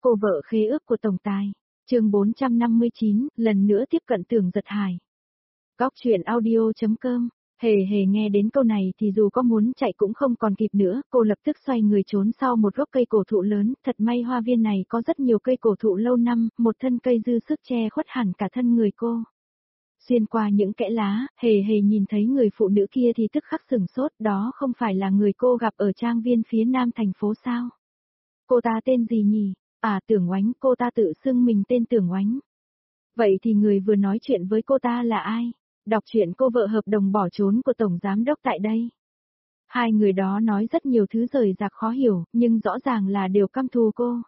Cô vợ khế ước của tổng tài. Chương 459, lần nữa tiếp cận Tưởng Giật Hải. Góc truyện audio.com. Hề hề nghe đến câu này thì dù có muốn chạy cũng không còn kịp nữa, cô lập tức xoay người trốn sau một gốc cây cổ thụ lớn, thật may hoa viên này có rất nhiều cây cổ thụ lâu năm, một thân cây dư sức che khuất hẳn cả thân người cô. Xuyên qua những kẽ lá, hề hề nhìn thấy người phụ nữ kia thì tức khắc sửng sốt, đó không phải là người cô gặp ở trang viên phía nam thành phố sao? Cô ta tên gì nhỉ? À, Tưởng Oánh, cô ta tự xưng mình tên Tưởng Oánh. Vậy thì người vừa nói chuyện với cô ta là ai? Đọc truyện cô vợ hợp đồng bỏ trốn của Tổng Giám Đốc tại đây. Hai người đó nói rất nhiều thứ rời rạc khó hiểu, nhưng rõ ràng là đều căm thù cô.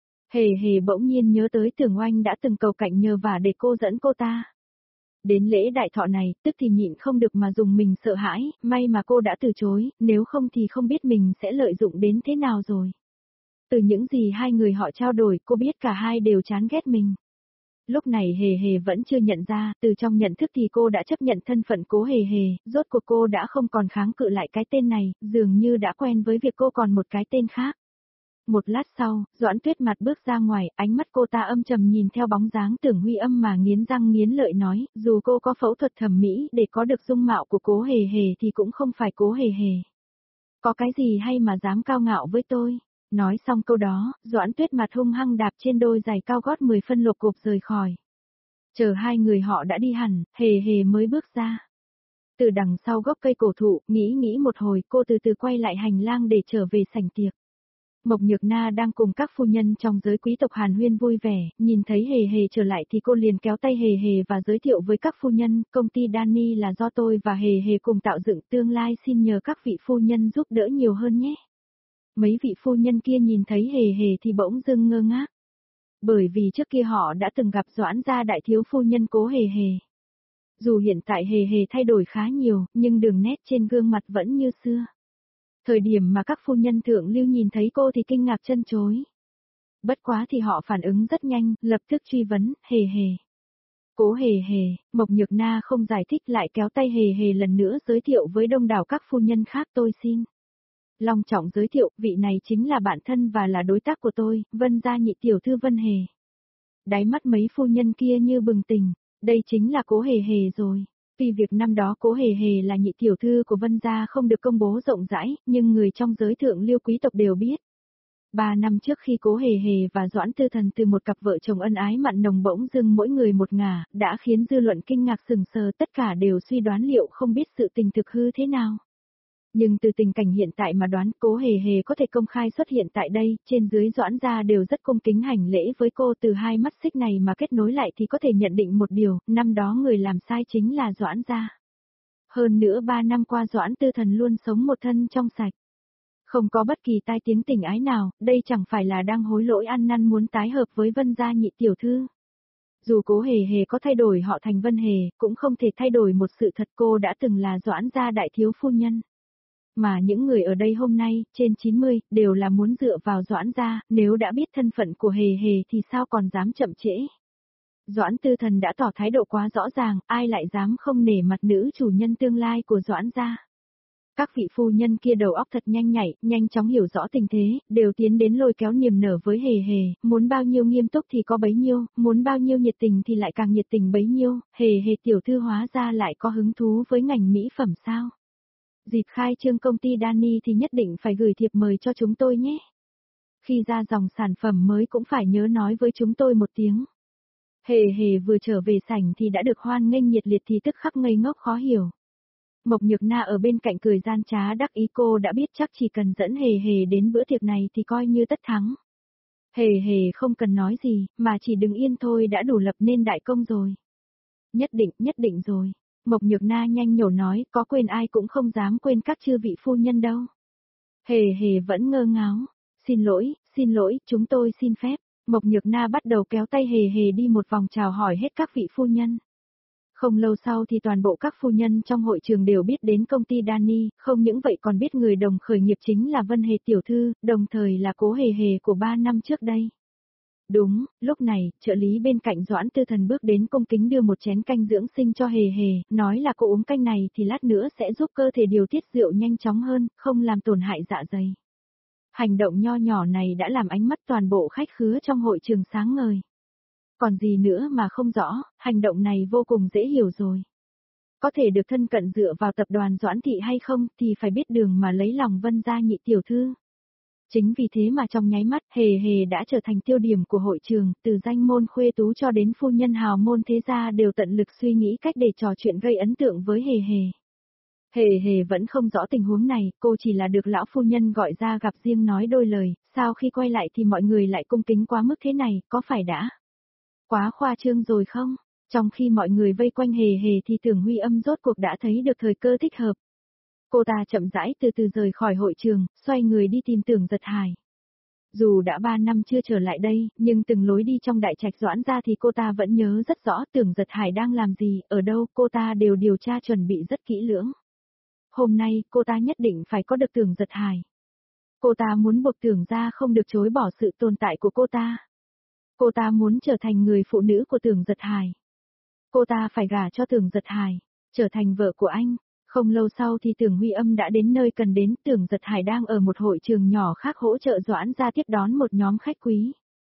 Hề hề bỗng nhiên nhớ tới Tưởng Oanh đã từng cầu cạnh nhờ vả để cô dẫn cô ta. Đến lễ đại thọ này, tức thì nhịn không được mà dùng mình sợ hãi, may mà cô đã từ chối, nếu không thì không biết mình sẽ lợi dụng đến thế nào rồi. Từ những gì hai người họ trao đổi, cô biết cả hai đều chán ghét mình. Lúc này hề hề vẫn chưa nhận ra, từ trong nhận thức thì cô đã chấp nhận thân phận Cố Hề Hề, rốt cuộc cô đã không còn kháng cự lại cái tên này, dường như đã quen với việc cô còn một cái tên khác. Một lát sau, Doãn Tuyết Mặt bước ra ngoài, ánh mắt cô ta âm trầm nhìn theo bóng dáng Tưởng Huy Âm mà nghiến răng nghiến lợi nói, dù cô có phẫu thuật thẩm mỹ để có được dung mạo của Cố Hề Hề thì cũng không phải Cố Hề Hề. Có cái gì hay mà dám cao ngạo với tôi? Nói xong câu đó, Doãn Tuyết Mặt hung hăng đạp trên đôi giày cao gót 10 phân lộp cộp rời khỏi. Chờ hai người họ đã đi hẳn, hề hề mới bước ra. Từ đằng sau gốc cây cổ thụ, nghĩ một hồi, cô từ từ quay lại hành lang để trở về sảnh tiệc. Mộc Nhược Na đang cùng các phu nhân trong giới quý tộc hàn huyên vui vẻ, nhìn thấy hề hề trở lại thì cô liền kéo tay hề hề và giới thiệu với các phu nhân, công ty Danny là do tôi và hề hề cùng tạo dựng, tương lai xin nhờ các vị phu nhân giúp đỡ nhiều hơn nhé. Mấy vị phu nhân kia nhìn thấy hề hề thì bỗng dưng ngơ ngác. Bởi vì trước kia họ đã từng gặp Doãn gia đại thiếu phu nhân Cố Hề Hề. Dù hiện tại hề hề thay đổi khá nhiều, nhưng đường nét trên gương mặt vẫn như xưa. Thời điểm mà các phu nhân thượng lưu nhìn thấy cô thì kinh ngạc chân chối. Bất quá thì họ phản ứng rất nhanh, lập tức truy vấn, hề hề. Cố Hề Hề, Mộc Nhược Na không giải thích lại kéo tay hề hề lần nữa giới thiệu với đông đảo các phu nhân khác tôi xin. Long trọng giới thiệu, vị này chính là bạn thân và là đối tác của tôi, Vân gia nhị tiểu thư Vân Hề. Đáy mắt mấy phu nhân kia như bừng tỉnh, đây chính là Cố Hề Hề rồi. Vì việc năm đó Cố Hề Hề là nhị tiểu thư của Vân gia không được công bố rộng rãi, nhưng người trong giới thượng lưu quý tộc đều biết. 3 năm trước khi Cố Hề Hề và Doãn Tư Thần từ một cặp vợ chồng ân ái mặn nồng bỗng dưng mỗi người một ngả, đã khiến dư luận kinh ngạc sừng sờ, tất cả đều suy đoán liệu không biết sự tình thực hư thế nào. Nhưng từ tình cảnh hiện tại mà đoán Cố Hề Hề có thể công khai xuất hiện tại đây, trên dưới Doãn gia đều rất cung kính hành lễ với cô, từ hai mắt xích này mà kết nối lại thì có thể nhận định một điều, năm đó người làm sai chính là Doãn gia. Hơn nữa 3 năm qua Doãn Tư Thần luôn sống một thân trong sạch. Không có bất kỳ tai tiếng tình ái nào, đây chẳng phải là đang hối lỗi ăn năn muốn tái hợp với Vân gia nhị tiểu thư. Dù Cố Hề Hề có thay đổi họ thành Vân Hề, cũng không thể thay đổi một sự thật cô đã từng là Doãn gia đại thiếu phu nhân. Mà những người ở đây hôm nay, trên 90, đều là muốn dựa vào Doãn gia, nếu đã biết thân phận của Hề Hề thì sao còn dám chậm trễ. Doãn Tư Thần đã tỏ thái độ quá rõ ràng, ai lại dám không nể mặt nữ chủ nhân tương lai của Doãn gia. Các vị phu nhân kia đầu óc thật nhanh nhạy, nhanh chóng hiểu rõ tình thế, đều tiến đến lôi kéo niềm nở với Hề Hề, muốn bao nhiêu nghiêm túc thì có bấy nhiêu, muốn bao nhiêu nhiệt tình thì lại càng nhiệt tình bấy nhiêu, Hề Hề tiểu thư hóa ra lại có hứng thú với ngành mỹ phẩm sao. Dịp khai trương công ty Danny thì nhất định phải gửi thiệp mời cho chúng tôi nhé. Khi ra dòng sản phẩm mới cũng phải nhớ nói với chúng tôi một tiếng. Hề hề vừa trở về sảnh thì đã được hoan nghênh nhiệt liệt thì tức khắc ngây ngốc khó hiểu. Mộc Nhược Na ở bên cạnh cười gian trá đắc ý, cô đã biết chắc chỉ cần dẫn hề hề đến bữa tiệc này thì coi như tất thắng. Hề hề không cần nói gì, mà chỉ đứng yên thôi đã đủ lập nên đại công rồi. Nhất định rồi. Mộc Nhược Na nhanh nhổ nói, có quên ai cũng không dám quên các chư vị phu nhân đâu. Hề hề vẫn ngơ ngáo. Xin lỗi, chúng tôi xin phép. Mộc Nhược Na bắt đầu kéo tay hề hề đi một vòng chào hỏi hết các vị phu nhân. Không lâu sau thì toàn bộ các phu nhân trong hội trường đều biết đến công ty Danny, không những vậy còn biết người đồng khởi nghiệp chính là Vân Hề tiểu thư, đồng thời là Cố Hề Hề của 3 năm trước đây. Đúng, lúc này, trợ lý bên cạnh Doãn Tư Thần bước đến cung kính đưa một chén canh dưỡng sinh cho Hề Hề, nói là cô uống canh này thì lát nữa sẽ giúp cơ thể điều tiết rượu nhanh chóng hơn, không làm tổn hại dạ dày. Hành động nho nhỏ này đã làm ánh mắt toàn bộ khách khứa trong hội trường sáng ngời. Còn gì nữa mà không rõ, hành động này vô cùng dễ hiểu rồi. Có thể được thân cận dựa vào tập đoàn Doãn Thị hay không thì phải biết đường mà lấy lòng Vân gia nhị tiểu thư. Chính vì thế mà trong nháy mắt Hề Hề đã trở thành tiêu điểm của hội trường, từ danh môn khuê tú cho đến phu nhân hào môn thế gia đều tận lực suy nghĩ cách để trò chuyện gây ấn tượng với Hề Hề. Hề Hề vẫn không rõ tình huống này, cô chỉ là được lão phu nhân gọi ra gặp riêng nói đôi lời, sao khi quay lại thì mọi người lại cung kính quá mức thế này, có phải đã quá khoa trương rồi không? Trong khi mọi người vây quanh Hề Hề thì Tưởng Huy Âm rốt cuộc đã thấy được thời cơ thích hợp. Cô ta chậm rãi từ từ rời khỏi hội trường, xoay người đi tìm Tưởng Giật Hải. Dù đã 3 năm chưa trở lại đây, nhưng từng lối đi trong đại trạch Doãn gia thì cô ta vẫn nhớ rất rõ Tưởng Giật Hải đang làm gì, ở đâu, cô ta đều điều tra chuẩn bị rất kỹ lưỡng. Hôm nay, cô ta nhất định phải có được Tưởng Giật Hải. Cô ta muốn buộc Tưởng gia không được chối bỏ sự tồn tại của cô ta. Cô ta muốn trở thành người phụ nữ của Tưởng Giật Hải. Cô ta phải gả cho Tưởng Giật Hải, trở thành vợ của anh. Không lâu sau thì Tưởng Huy Âm đã đến nơi cần đến, Tưởng Giật Hải đang ở một hội trường nhỏ khác hỗ trợ Doãn gia tiếp đón một nhóm khách quý.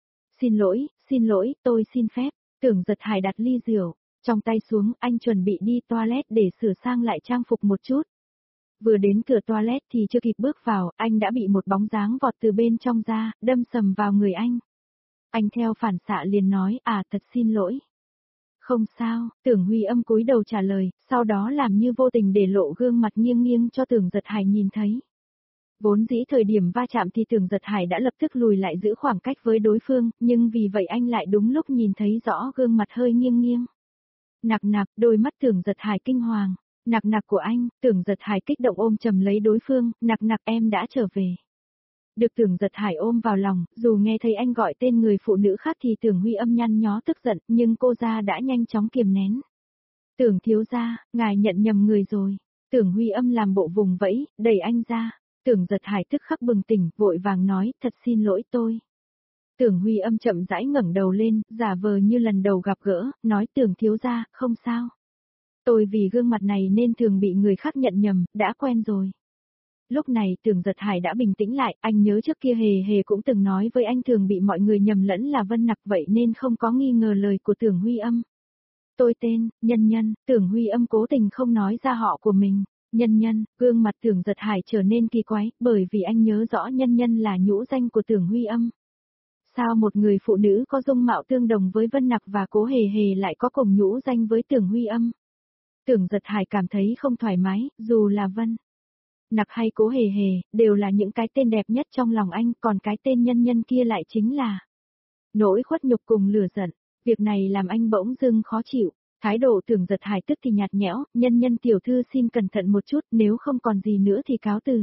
Xin lỗi, tôi xin phép, Tưởng Giật Hải đặt ly rượu, trong tay xuống, anh chuẩn bị đi toilet để sửa sang lại trang phục một chút. Vừa đến cửa toilet thì chưa kịp bước vào, anh đã bị một bóng dáng vọt từ bên trong ra, đâm sầm vào người anh. Anh theo phản xạ liền nói, thật xin lỗi. Không sao, Tưởng Huy Âm cúi đầu trả lời, sau đó làm như vô tình để lộ gương mặt nghiêng nghiêng cho Tưởng Giật Hải nhìn thấy. Vốn dĩ thời điểm va chạm thì Tưởng Giật Hải đã lập tức lùi lại giữ khoảng cách với đối phương, nhưng vì vậy anh lại đúng lúc nhìn thấy rõ gương mặt hơi nghiêng nghiêng. Nặc nặc, đôi mắt Tưởng Giật Hải kinh hoàng. Nặc nặc của anh, Tưởng Giật Hải kích động ôm chầm lấy đối phương, nặc nặc em đã trở về. Được Tưởng Giật Hải ôm vào lòng, dù nghe thấy anh gọi tên người phụ nữ khác thì Tưởng Huy Âm nhăn nhó tức giận, nhưng cô ra đã nhanh chóng kiềm nén. Tưởng thiếu gia, ngài nhận nhầm người rồi. Tưởng Huy Âm làm bộ vùng vẫy, đẩy anh ra. Tưởng Giật Hải tức khắc bừng tỉnh, vội vàng nói, thật xin lỗi tôi. Tưởng Huy Âm chậm rãi ngẩng đầu lên, giả vờ như lần đầu gặp gỡ, nói Tưởng thiếu gia, không sao. Tôi vì gương mặt này nên thường bị người khác nhận nhầm, đã quen rồi. Lúc này Tưởng Giật Hải đã bình tĩnh lại, anh nhớ trước kia Hề Hề cũng từng nói với anh thường bị mọi người nhầm lẫn là Vân Nặc vậy nên không có nghi ngờ lời của Tưởng Huy Âm. Tôi tên, Nhân Nhân, Tưởng Huy Âm cố tình không nói ra họ của mình. Nhân Nhân, gương mặt Tưởng Giật Hải trở nên kỳ quái, bởi vì anh nhớ rõ Nhân Nhân là nhũ danh của Tưởng Huy Âm. Sao một người phụ nữ có dung mạo tương đồng với Vân Nặc và Cố Hề Hề lại có cùng nhũ danh với Tưởng Huy Âm? Tưởng Giật Hải cảm thấy không thoải mái, dù là Vân Nặc hay Cố Hề Hề, đều là những cái tên đẹp nhất trong lòng anh, còn cái tên Nhân Nhân kia lại chính là nỗi khuất nhục cùng lửa giận. Việc này làm anh bỗng dưng khó chịu. Thái độ Tưởng Giật Hải tức thì nhạt nhẽo, Nhân Nhân tiểu thư xin cẩn thận một chút, nếu không còn gì nữa thì cáo từ.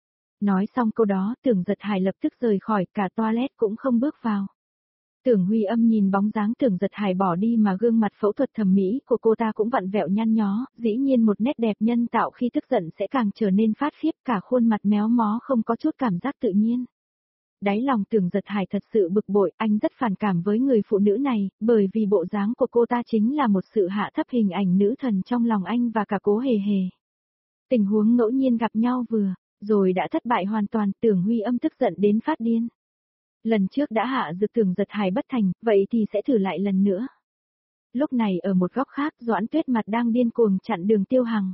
Nói xong câu đó, Tưởng Giật Hải lập tức rời khỏi, cả toilet cũng không bước vào. Tưởng Huy Âm nhìn bóng dáng Tưởng Giật Hải bỏ đi mà gương mặt phẫu thuật thẩm mỹ của cô ta cũng vặn vẹo nhăn nhó, dĩ nhiên một nét đẹp nhân tạo khi tức giận sẽ càng trở nên phát khiếp, cả khuôn mặt méo mó không có chút cảm giác tự nhiên. Đáy lòng Tưởng Giật Hải thật sự bực bội, anh rất phản cảm với người phụ nữ này, bởi vì bộ dáng của cô ta chính là một sự hạ thấp hình ảnh nữ thần trong lòng anh và cả Cố Hề Hề. Tình huống ngẫu nhiên gặp nhau vừa, rồi đã thất bại hoàn toàn, Tưởng Huy Âm tức giận đến phát điên. Lần trước đã hạ dược Tưởng Giật Hải bất thành, vậy thì sẽ thử lại lần nữa. Lúc này ở một góc khác, Doãn Tuyết Mặt đang điên cuồng chặn đường Tiêu Hằng.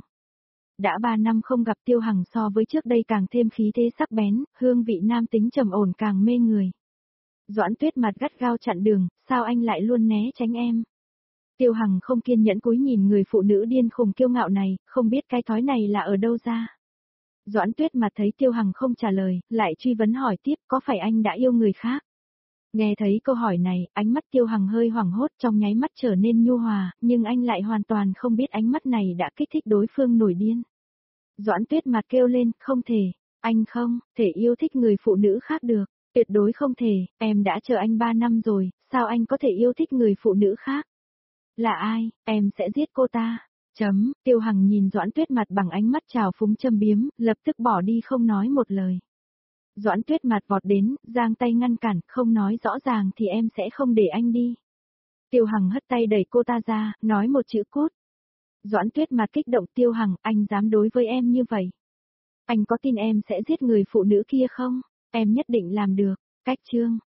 Đã 3 năm không gặp Tiêu Hằng so với trước đây càng thêm khí thế sắc bén, hương vị nam tính trầm ổn càng mê người. Doãn Tuyết Mặt gắt gao chặn đường, sao anh lại luôn né tránh em? Tiêu Hằng không kiên nhẫn cúi nhìn người phụ nữ điên khùng kiêu ngạo này, không biết cái thói này là ở đâu ra. Doãn Tuyết Mặt thấy Tiêu Hằng không trả lời, lại truy vấn hỏi tiếp, có phải anh đã yêu người khác? Nghe thấy câu hỏi này, ánh mắt Tiêu Hằng hơi hoảng hốt, trong nháy mắt trở nên nhu hòa, nhưng anh lại hoàn toàn không biết ánh mắt này đã kích thích đối phương nổi điên. Doãn Tuyết Mặt kêu lên, không thể, anh không thể yêu thích người phụ nữ khác được, tuyệt đối không thể, em đã chờ anh 3 năm rồi, sao anh có thể yêu thích người phụ nữ khác? Là ai, em sẽ giết cô ta. Tiêu Hằng nhìn Doãn Tuyết Mặt bằng ánh mắt trào phúng châm biếm, lập tức bỏ đi không nói một lời. Doãn Tuyết Mặt vọt đến, giang tay ngăn cản, không nói rõ ràng thì em sẽ không để anh đi. Tiêu Hằng hất tay đẩy cô ta ra, nói một chữ cút. Doãn Tuyết Mặt kích động, Tiêu Hằng, anh dám đối với em như vậy? Anh có tin em sẽ giết người phụ nữ kia không? Em nhất định làm được. Cách chương